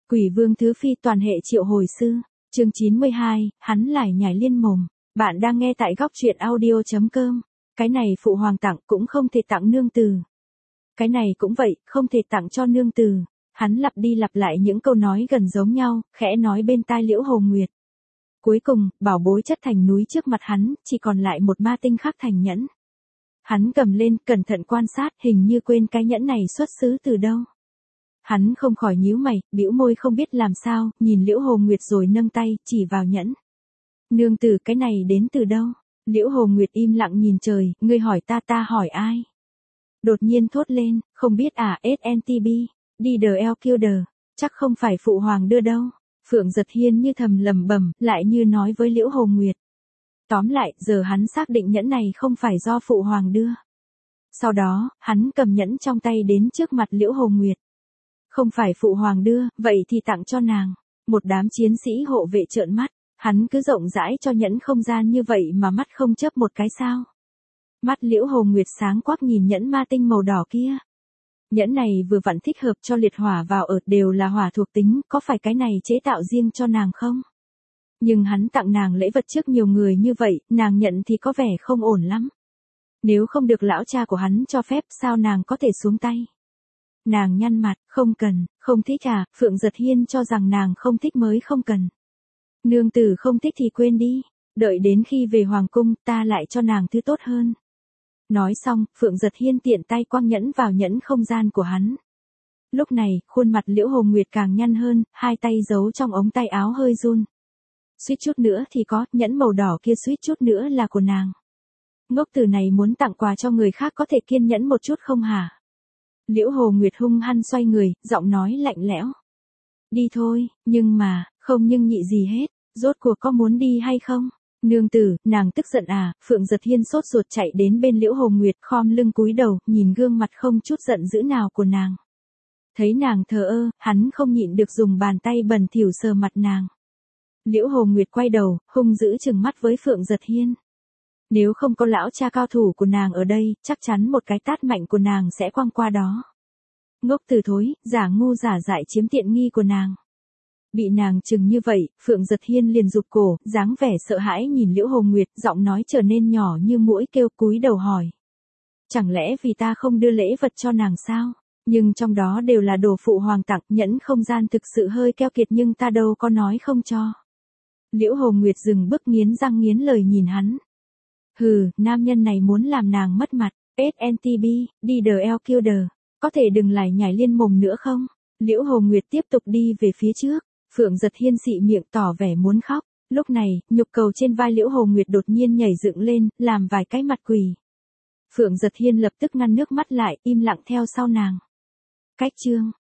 Quỷ vương thứ phi toàn hệ triệu hồi sư. Chương 92, hắn lải nhải liên mồm. Bạn đang nghe tại góc truyện audio.com. Cái này phụ hoàng tặng cũng không thể tặng nương tử. Cái này cũng vậy, không thể tặng cho nương tử. Hắn lặp đi lặp lại những câu nói gần giống nhau, khẽ nói bên tai Liễu Hồ Nguyệt. Cuối cùng, bảo bối chất thành núi trước mặt hắn, chỉ còn lại một ma tinh khắc thành nhẫn. Hắn cầm lên, cẩn thận quan sát, hình như quên cái nhẫn này xuất xứ từ đâu. Hắn không khỏi nhíu mày, bĩu môi không biết làm sao, nhìn Liễu Hồ Nguyệt rồi nâng tay, chỉ vào nhẫn. Nương tử, cái này đến từ đâu? Liễu Hồ Nguyệt im lặng nhìn trời, ngươi hỏi ta hỏi ai? Đột nhiên thốt lên, không biết à, SNTB, đi the El Killer, chắc không phải phụ hoàng đưa đâu. Phượng Giật Hiên như thầm lầm bầm, lại như nói với Liễu Hồ Nguyệt. Tóm lại, giờ hắn xác định nhẫn này không phải do phụ hoàng đưa. Sau đó, hắn cầm nhẫn trong tay đến trước mặt Liễu Hồ Nguyệt. Không phải phụ hoàng đưa, vậy thì tặng cho nàng. Một đám chiến sĩ hộ vệ trợn mắt, hắn cứ rộng rãi cho nhẫn không gian như vậy mà mắt không chớp một cái sao. Mắt Liễu Hồ Nguyệt sáng quắc nhìn nhẫn ma tinh màu đỏ kia. Nhẫn này vừa vặn thích hợp cho liệt hỏa vào ở, đều là hỏa thuộc tính, có phải cái này chế tạo riêng cho nàng không? Nhưng hắn tặng nàng lễ vật trước nhiều người như vậy, nàng nhận thì có vẻ không ổn lắm. Nếu không được lão cha của hắn cho phép, sao nàng có thể xuống tay? Nàng nhăn mặt, không cần, không thích à, Phượng Giật Hiên cho rằng nàng không thích mới không cần. Nương tử không thích thì quên đi, đợi đến khi về hoàng cung, ta lại cho nàng thứ tốt hơn. Nói xong, Phượng Giật Hiên tiện tay quăng nhẫn vào nhẫn không gian của hắn. Lúc này, khuôn mặt Liễu Hồ Nguyệt càng nhăn hơn, hai tay giấu trong ống tay áo hơi run. Suýt chút nữa thì có, nhẫn màu đỏ kia suýt chút nữa là của nàng. Ngốc tử này muốn tặng quà cho người khác có thể kiên nhẫn một chút không hả? Liễu Hồ Nguyệt hung hăng xoay người, giọng nói lạnh lẽo. Đi thôi, nhưng mà, không nhưng nhị gì hết, rốt cuộc có muốn đi hay không? Nương tử, nàng tức giận à? Phượng Giật Hiên sốt ruột chạy đến bên Liễu Hồ Nguyệt, khom lưng cúi đầu, nhìn gương mặt không chút giận dữ nào của nàng. Thấy nàng thờ ơ, hắn không nhịn được dùng bàn tay bẩn thỉu sờ mặt nàng. Liễu Hồ Nguyệt quay đầu, hung dữ trừng mắt với Phượng Giật Hiên. Nếu không có lão cha cao thủ của nàng ở đây, chắc chắn một cái tát mạnh của nàng sẽ quăng qua đó. Ngốc từ thối, giả ngu giả dại chiếm tiện nghi của nàng. Bị nàng chừng như vậy, Phượng Giật Hiên liền rụt cổ, dáng vẻ sợ hãi nhìn Liễu Hồ Nguyệt, giọng nói trở nên nhỏ như muỗi kêu, cúi đầu hỏi. Chẳng lẽ vì ta không đưa lễ vật cho nàng sao? Nhưng trong đó đều là đồ phụ hoàng tặng, nhẫn không gian thực sự hơi keo kiệt nhưng ta đâu có nói không cho. Liễu Hồ Nguyệt dừng bước nghiến răng nghiến lời nhìn hắn. Hừ, nam nhân này muốn làm nàng mất mặt, SNTB, đi the El Killer, có thể đừng lải nhải liên mồm nữa không? Liễu Hồ Nguyệt tiếp tục đi về phía trước, Phượng Giật Hiên xị miệng tỏ vẻ muốn khóc, lúc này, nhục cầu trên vai Liễu Hồ Nguyệt đột nhiên nhảy dựng lên, làm vài cái mặt quỷ. Phượng Giật Hiên lập tức ngăn nước mắt lại, im lặng theo sau nàng. Cách chương